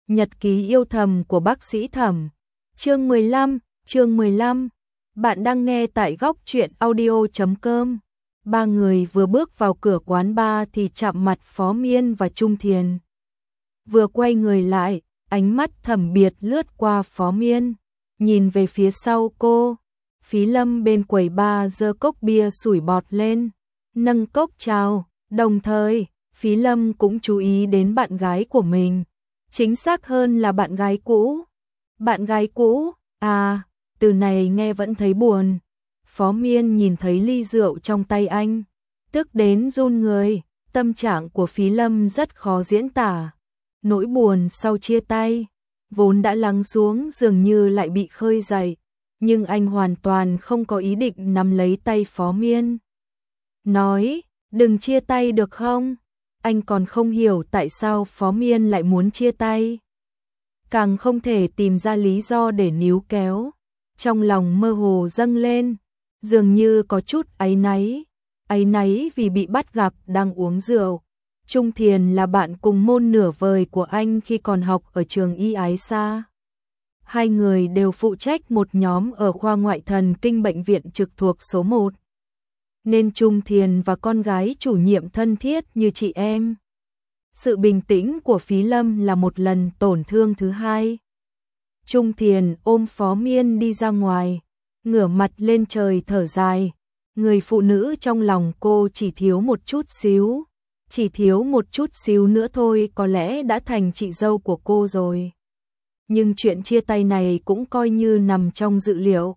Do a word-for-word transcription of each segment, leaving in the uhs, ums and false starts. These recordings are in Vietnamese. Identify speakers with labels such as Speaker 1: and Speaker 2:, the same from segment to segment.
Speaker 1: Nhật ký yêu thầm của bác sĩ Thẩm. Chương mười lăm, chương mười lăm. Bạn đang nghe tại góc truyện audio chấm com. Ba người vừa bước vào cửa quán bar thì chạm mặt Phó Miên và Trung Thiền. Vừa quay người lại, ánh mắt Thẩm Biệt lướt qua Phó Miên, nhìn về phía sau cô. Phí Lâm bên quầy bar giơ cốc bia sủi bọt lên, nâng cốc chào, đồng thời, Phí Lâm cũng chú ý đến bạn gái của mình. Chính xác hơn là bạn gái cũ. Bạn gái cũ, à, từ này nghe vẫn thấy buồn. Phó Miên nhìn thấy ly rượu trong tay anh, tức đến run người, tâm trạng của Phí Lâm rất khó diễn tả. Nỗi buồn sau chia tay, vốn đã lắng xuống dường như lại bị khơi dậy, nhưng anh hoàn toàn không có ý định nắm lấy tay Phó Miên. Nói, đừng chia tay được không? Anh còn không hiểu tại sao Phó Miên lại muốn chia tay. Càng không thể tìm ra lý do để níu kéo. Trong lòng mơ hồ dâng lên, dường như có chút áy náy. Áy náy vì bị bắt gặp đang uống rượu. Trung Thiền là bạn cùng môn nửa vời của anh khi còn học ở trường Y Ái Sa. Hai người đều phụ trách một nhóm ở khoa ngoại thần kinh bệnh viện trực thuộc số một. Nên Trung Thiền và con gái chủ nhiệm thân thiết như chị em. Sự bình tĩnh của Phí Lâm là một lần tổn thương thứ hai. Trung Thiền ôm Phó Miên đi ra ngoài, ngửa mặt lên trời thở dài. Người phụ nữ trong lòng cô chỉ thiếu một chút xíu, chỉ thiếu một chút xíu nữa thôi có lẽ đã thành chị dâu của cô rồi. Nhưng chuyện chia tay này cũng coi như nằm trong dự liệu.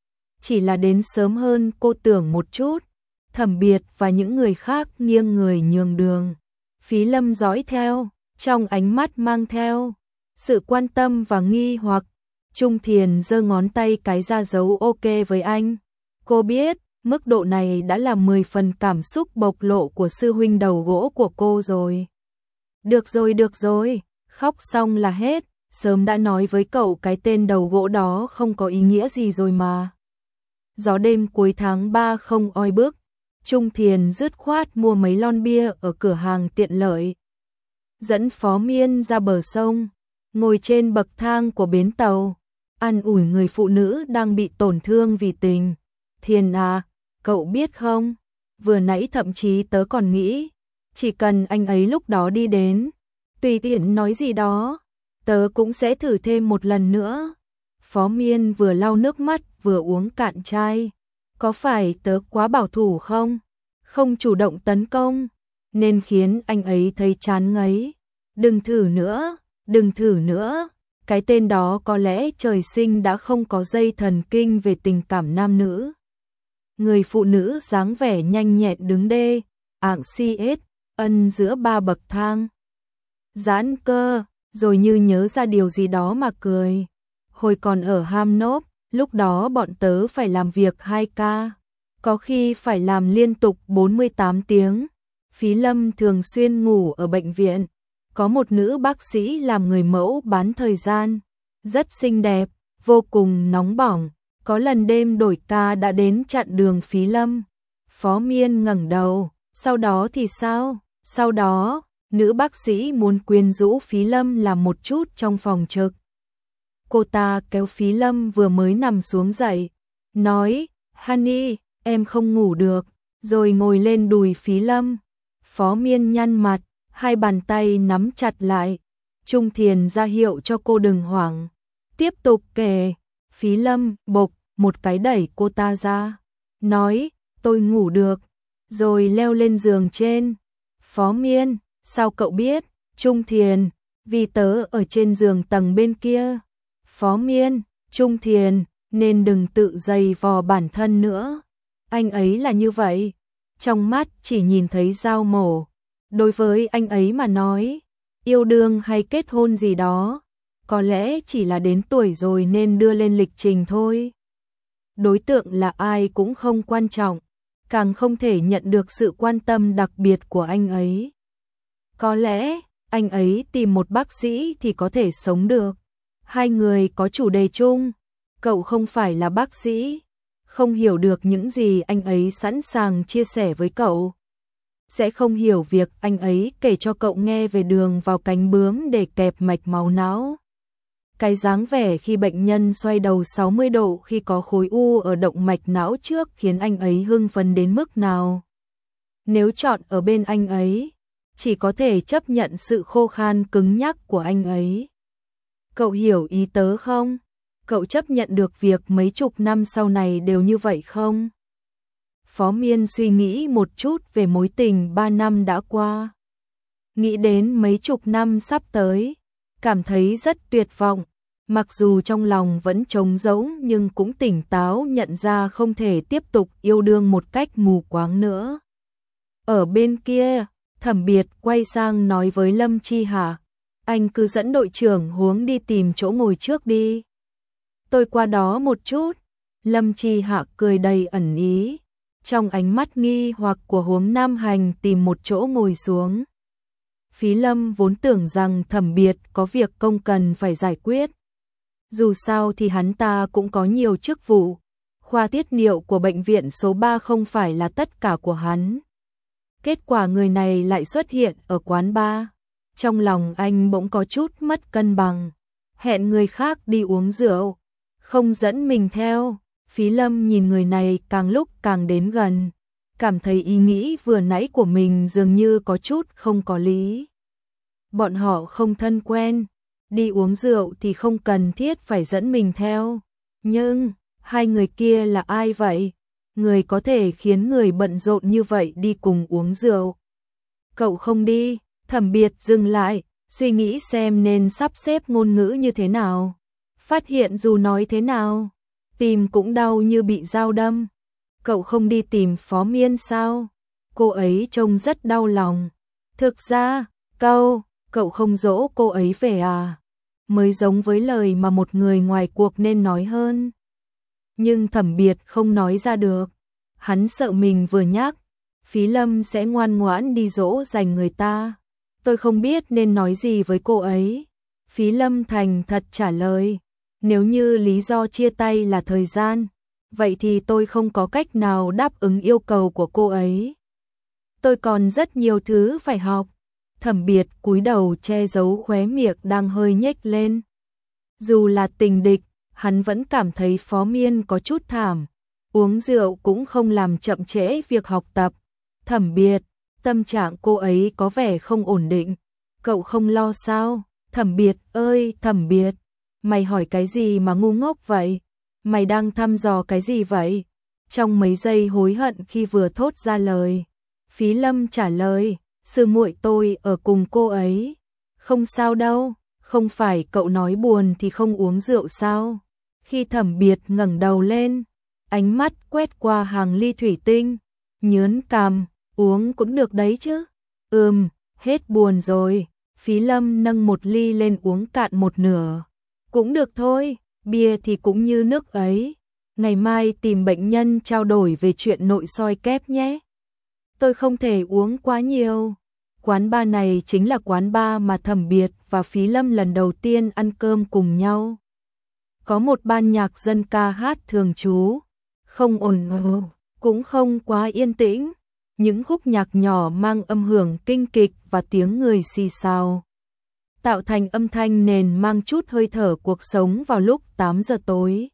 Speaker 1: Chỉ là đến sớm hơn cô tưởng một chút. Thẩm Biệt và những người khác nghiêng người nhường đường. Phí Lâm dõi theo, trong ánh mắt mang theo sự quan tâm và nghi hoặc. Trung Thiền giơ ngón tay cái ra dấu ok với anh. Cô biết, mức độ này đã là mười phần cảm xúc bộc lộ của sư huynh đầu gỗ của cô rồi. Được rồi, được rồi, khóc xong là hết. Sớm đã nói với cậu cái tên đầu gỗ đó không có ý nghĩa gì rồi mà. Gió đêm cuối tháng ba không oi bức. Trung Thiền dứt khoát mua mấy lon bia ở cửa hàng tiện lợi. Dẫn Phó Miên ra bờ sông, ngồi trên bậc thang của bến tàu, an ủi người phụ nữ đang bị tổn thương vì tình. Thiền à, cậu biết không, vừa nãy thậm chí tớ còn nghĩ, chỉ cần anh ấy lúc đó đi đến, tùy tiện nói gì đó, tớ cũng sẽ thử thêm một lần nữa. Phó Miên vừa lau nước mắt vừa uống cạn chai. Có phải tớ quá bảo thủ không? Không chủ động tấn công, nên khiến anh ấy thấy chán ngấy. Đừng thử nữa, đừng thử nữa. Cái tên đó có lẽ trời sinh đã không có dây thần kinh về tình cảm nam nữ. Người phụ nữ dáng vẻ nhanh nhẹn đứng đê, ạng si ết, ân giữa ba bậc thang. Giãn cơ, rồi như nhớ ra điều gì đó mà cười. Hồi còn ở Ham Nốp, lúc đó bọn tớ phải làm việc hai ca, có khi phải làm liên tục bốn mươi tám tiếng. Phí Lâm thường xuyên ngủ ở bệnh viện. Có một nữ bác sĩ làm người mẫu bán thời gian, rất xinh đẹp, vô cùng nóng bỏng. Có lần đêm đổi ca đã đến chặn đường Phí Lâm. Phó Miên ngẩng đầu, sau đó thì sao? Sau đó, nữ bác sĩ muốn quyến rũ Phí Lâm làm một chút trong phòng trực. Cô ta kéo Phí Lâm vừa mới nằm xuống dậy, nói, Honey, em không ngủ được, rồi ngồi lên đùi Phí Lâm. Phó Miên nhăn mặt, hai bàn tay nắm chặt lại. Trung Thiền ra hiệu cho cô đừng hoảng. Tiếp tục kể, Phí Lâm bộc một cái đẩy cô ta ra, nói, tôi ngủ được, rồi leo lên giường trên. Phó Miên, sao cậu biết? Trung Thiền, vì tớ ở trên giường tầng bên kia. Phó Miên, Trung Thiền, nên đừng tự dày vò bản thân nữa. Anh ấy là như vậy, trong mắt chỉ nhìn thấy dao mổ. Đối với anh ấy mà nói, yêu đương hay kết hôn gì đó, có lẽ chỉ là đến tuổi rồi nên đưa lên lịch trình thôi. Đối tượng là ai cũng không quan trọng, càng không thể nhận được sự quan tâm đặc biệt của anh ấy. Có lẽ, anh ấy tìm một bác sĩ thì có thể sống được. Hai người có chủ đề chung, cậu không phải là bác sĩ, không hiểu được những gì anh ấy sẵn sàng chia sẻ với cậu. sẽ không hiểu việc anh ấy kể cho cậu nghe về đường vào cánh bướm để kẹp mạch máu não. Cái dáng vẻ khi bệnh nhân xoay đầu sáu mươi độ khi có khối u ở động mạch não trước khiến anh ấy hưng phấn đến mức nào. Nếu chọn ở bên anh ấy, chỉ có thể chấp nhận sự khô khan cứng nhắc của anh ấy. Cậu hiểu ý tớ không? Cậu chấp nhận được việc mấy chục năm sau này đều như vậy không? Phó Miên suy nghĩ một chút về mối tình ba năm đã qua. Nghĩ đến mấy chục năm sắp tới, cảm thấy rất tuyệt vọng. Mặc dù trong lòng vẫn trống rỗng nhưng cũng tỉnh táo nhận ra không thể tiếp tục yêu đương một cách mù quáng nữa. Ở bên kia, Thẩm Biệt quay sang nói với Lâm Chi Hà, anh cứ dẫn đội trưởng Huống đi tìm chỗ ngồi trước đi. Tôi qua đó một chút. Lâm Chi Hạ cười đầy ẩn ý, trong ánh mắt nghi hoặc của Huống Nam Hành tìm một chỗ ngồi xuống. Phí Lâm vốn tưởng rằng Thẩm Biệt có việc công cần phải giải quyết. Dù sao thì hắn ta cũng có nhiều chức vụ. Khoa tiết niệu của bệnh viện số ba không phải là tất cả của hắn. Kết quả người này lại xuất hiện ở quán bar. Trong lòng anh bỗng có chút mất cân bằng. Hẹn người khác đi uống rượu, không dẫn mình theo. Phí Lâm nhìn người này càng lúc càng đến gần, cảm thấy ý nghĩ vừa nãy của mình dường như có chút không có lý. Bọn họ không thân quen, đi uống rượu thì không cần thiết phải dẫn mình theo. Nhưng, hai người kia là ai vậy? Người có thể khiến người bận rộn như vậy đi cùng uống rượu. Cậu không đi. Thẩm Biệt dừng lại, suy nghĩ xem nên sắp xếp ngôn ngữ như thế nào. Phát hiện dù nói thế nào, tim cũng đau như bị dao đâm. Cậu không đi tìm Phó Miên sao? Cô ấy trông rất đau lòng. Thực ra, cậu, cậu không dỗ cô ấy về à? Mới giống với lời mà một người ngoài cuộc nên nói hơn. Nhưng Thẩm Biệt không nói ra được. Hắn sợ mình vừa nhắc, Phí Lâm sẽ ngoan ngoãn đi dỗ dành người ta. Tôi không biết nên nói gì với cô ấy. Phí Lâm thành thật trả lời. Nếu như lý do chia tay là thời gian, vậy thì tôi không có cách nào đáp ứng yêu cầu của cô ấy. Tôi còn rất nhiều thứ phải học. Thẩm Biệt cúi đầu che giấu khóe miệng đang hơi nhếch lên. Dù là tình địch, hắn vẫn cảm thấy Phó Miên có chút thảm. Uống rượu cũng không làm chậm trễ việc học tập. Thẩm Biệt, tâm trạng cô ấy có vẻ không ổn định. Cậu không lo sao? Thẩm Biệt ơi, Thẩm Biệt, mày hỏi cái gì mà ngu ngốc vậy? Mày đang thăm dò cái gì vậy? Trong mấy giây hối hận khi vừa thốt ra lời, Phí Lâm trả lời, sư muội tôi ở cùng cô ấy. Không sao đâu, không phải cậu nói buồn thì không uống rượu sao? Khi Thẩm Biệt ngẩng đầu lên, ánh mắt quét qua hàng ly thủy tinh, nhớn cằm, uống cũng được đấy chứ. Ừm, hết buồn rồi. Phí Lâm nâng một ly lên uống cạn một nửa. Cũng được thôi, bia thì cũng như nước ấy. Ngày mai tìm bệnh nhân trao đổi về chuyện nội soi kép nhé. Tôi không thể uống quá nhiều. Quán bar này chính là quán bar mà Thẩm Biệt và Phí Lâm lần đầu tiên ăn cơm cùng nhau. Có một ban nhạc dân ca hát thường trú, không ồn ào, cũng không quá yên tĩnh. Những khúc nhạc nhỏ mang âm hưởng kinh kịch và tiếng người xì xào, tạo thành âm thanh nền mang chút hơi thở cuộc sống vào lúc tám giờ tối.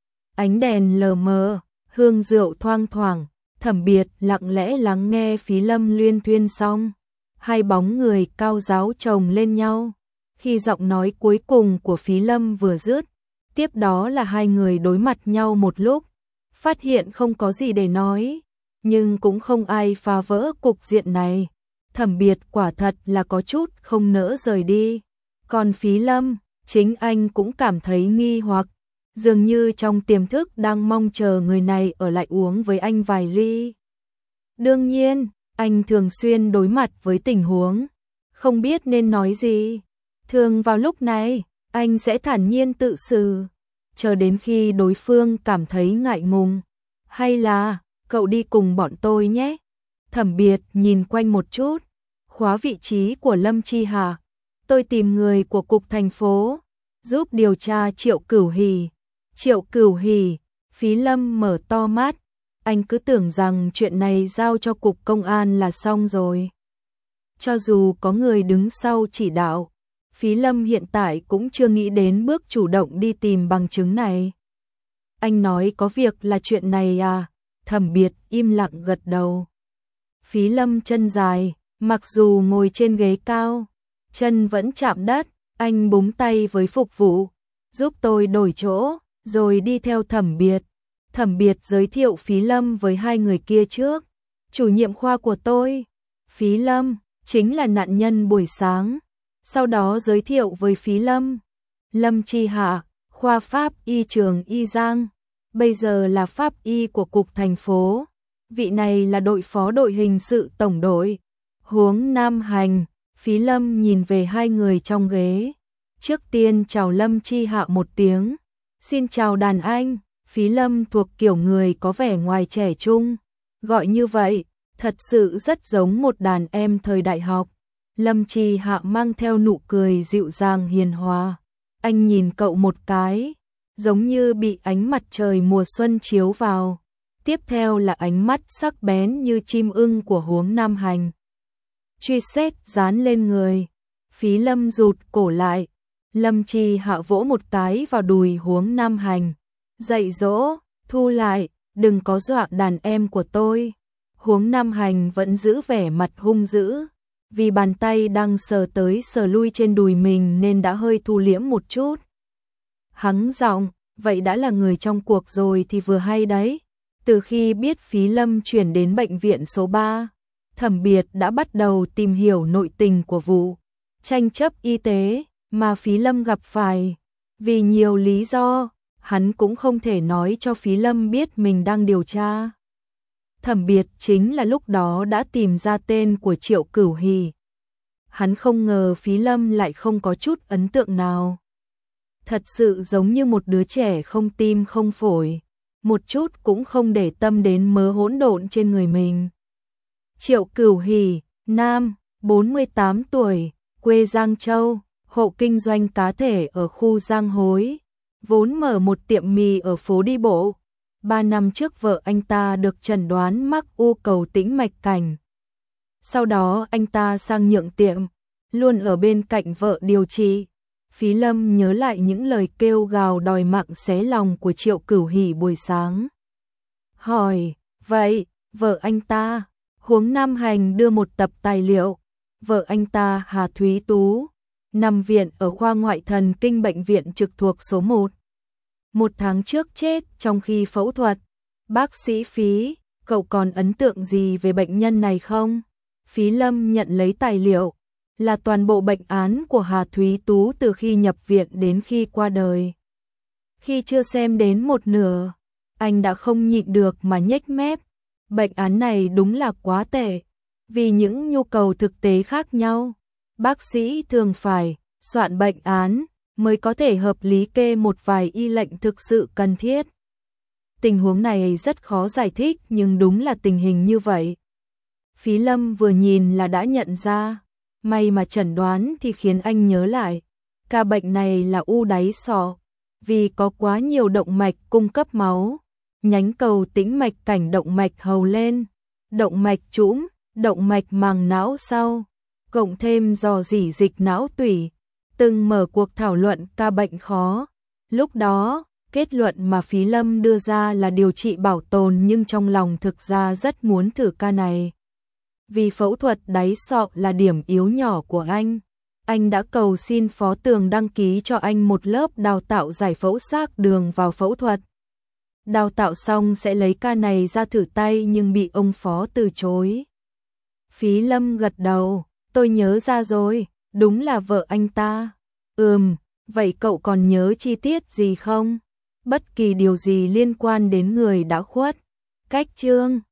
Speaker 1: Ánh đèn lờ mờ, hương rượu thoang thoảng, Thẩm Biệt lặng lẽ lắng nghe Phí Lâm luyên thuyên xong. Hai bóng người cao ráo chồng lên nhau. Khi giọng nói cuối cùng của Phí Lâm vừa dứt, tiếp đó là hai người đối mặt nhau một lúc, phát hiện không có gì để nói, nhưng cũng không ai phá vỡ cục diện này. Thẩm Biệt quả thật là có chút không nỡ rời đi. Còn Phí Lâm, chính anh cũng cảm thấy nghi hoặc, dường như trong tiềm thức đang mong chờ người này ở lại uống với anh vài ly. Đương nhiên, anh thường xuyên đối mặt với tình huống, không biết nên nói gì. Thường vào lúc này, anh sẽ thản nhiên tự xử, chờ đến khi đối phương cảm thấy ngại ngùng. Hay là, cậu đi cùng bọn tôi nhé. Thẩm Biệt nhìn quanh một chút, khóa vị trí của Lâm Chi Hà. Tôi tìm người của cục thành phố, giúp điều tra Triệu Cửu Hỉ. Triệu Cửu Hỉ, Phí Lâm mở to mắt, Anh cứ tưởng rằng chuyện này giao cho cục công an là xong rồi. Cho dù có người đứng sau chỉ đạo, Phí Lâm hiện tại cũng chưa nghĩ đến bước chủ động đi tìm bằng chứng này. Anh nói có việc là chuyện này à? Thẩm Biệt im lặng gật đầu. Phí Lâm chân dài, mặc dù ngồi trên ghế cao, chân vẫn chạm đất, anh búng tay với phục vụ, giúp tôi đổi chỗ, rồi đi theo Thẩm Biệt. Thẩm Biệt giới thiệu Phí Lâm với hai người kia trước. Chủ nhiệm khoa của tôi, Phí Lâm, chính là nạn nhân buổi sáng. Sau đó giới thiệu với Phí Lâm, Lâm Chi Hạ, khoa Pháp y trường Y Giang, bây giờ là Pháp y của cục thành phố. Vị này là đội phó đội hình sự tổng đội, Huống Nam Hành. Phí Lâm nhìn về hai người trong ghế. Trước tiên chào Lâm Chi Hạ một tiếng. Xin chào đàn anh. Phí Lâm thuộc kiểu người có vẻ ngoài trẻ trung. Gọi như vậy, thật sự rất giống một đàn em thời đại học. Lâm Chi Hạ mang theo nụ cười dịu dàng hiền hòa. Anh nhìn cậu một cái, giống như bị ánh mặt trời mùa xuân chiếu vào. Tiếp theo là ánh mắt sắc bén như chim ưng của Huống Nam Hành. Truy xét dán lên người. Phí Lâm rụt cổ lại. Lâm Chi Hạ vỗ một cái vào đùi Huống Nam Hành. Dạy dỗ, thu lại, đừng có dọa đàn em của tôi. Huống Nam Hành vẫn giữ vẻ mặt hung dữ. Vì bàn tay đang sờ tới sờ lui trên đùi mình nên đã hơi thu liễm một chút. Hắng giọng, vậy đã là người trong cuộc rồi thì vừa hay đấy. Từ khi biết Phí Lâm chuyển đến bệnh viện số ba, Thẩm Biệt đã bắt đầu tìm hiểu nội tình của vụ tranh chấp y tế mà Phí Lâm gặp phải. Vì nhiều lý do, hắn cũng không thể nói cho Phí Lâm biết mình đang điều tra. Thẩm Biệt chính là lúc đó đã tìm ra tên của Triệu Cửu Hỉ. Hắn không ngờ Phí Lâm lại không có chút ấn tượng nào. Thật sự giống như một đứa trẻ không tim không phổi, một chút cũng không để tâm đến mớ hỗn độn trên người mình. Triệu Cửu Hỉ, nam, bốn mươi tám tuổi, quê Giang Châu, hộ kinh doanh cá thể ở khu Giang Hối, vốn mở một tiệm mì ở phố đi bộ. Ba năm trước vợ anh ta được chẩn đoán mắc u cầu tĩnh mạch cảnh. Sau đó anh ta sang nhượng tiệm, luôn ở bên cạnh vợ điều trị. Phí Lâm nhớ lại những lời kêu gào đòi mạng xé lòng của Triệu Cửu Hỉ buổi sáng. Hỏi, vậy, vợ anh ta? Huống Nam Hành đưa một tập tài liệu. Vợ anh ta Hà Thúy Tú, nằm viện ở khoa ngoại thần kinh bệnh viện trực thuộc số một. Một tháng trước chết trong khi phẫu thuật. Bác sĩ Phí, cậu còn ấn tượng gì về bệnh nhân này không? Phí Lâm nhận lấy tài liệu, là toàn bộ bệnh án của Hà Thúy Tú từ khi nhập viện đến khi qua đời. Khi chưa xem đến một nửa, anh đã không nhịn được mà nhếch mép. Bệnh án này đúng là quá tệ. Vì những nhu cầu thực tế khác nhau, bác sĩ thường phải soạn bệnh án mới có thể hợp lý kê một vài y lệnh thực sự cần thiết. Tình huống này rất khó giải thích nhưng đúng là tình hình như vậy. Phí Lâm vừa nhìn là đã nhận ra, may mà chẩn đoán thì khiến anh nhớ lại. Ca bệnh này là u đáy sọ, vì có quá nhiều động mạch cung cấp máu, nhánh cầu tĩnh mạch cảnh động mạch hầu lên, động mạch trũm, động mạch màng não sau, cộng thêm rò rỉ dịch não tủy. Từng mở cuộc thảo luận ca bệnh khó. Lúc đó, kết luận mà Phí Lâm đưa ra là điều trị bảo tồn nhưng trong lòng thực ra rất muốn thử ca này. Vì phẫu thuật đáy sọ là điểm yếu nhỏ của anh. Anh đã cầu xin Phó Tường đăng ký cho anh một lớp đào tạo giải phẫu xác đường vào phẫu thuật. Đào tạo xong sẽ lấy ca này ra thử tay nhưng bị ông Phó từ chối. Phí Lâm gật đầu, tôi nhớ ra rồi, đúng là vợ anh ta. Ừm, vậy cậu còn nhớ chi tiết gì không? Bất kỳ điều gì liên quan đến người đã khuất. Cách chương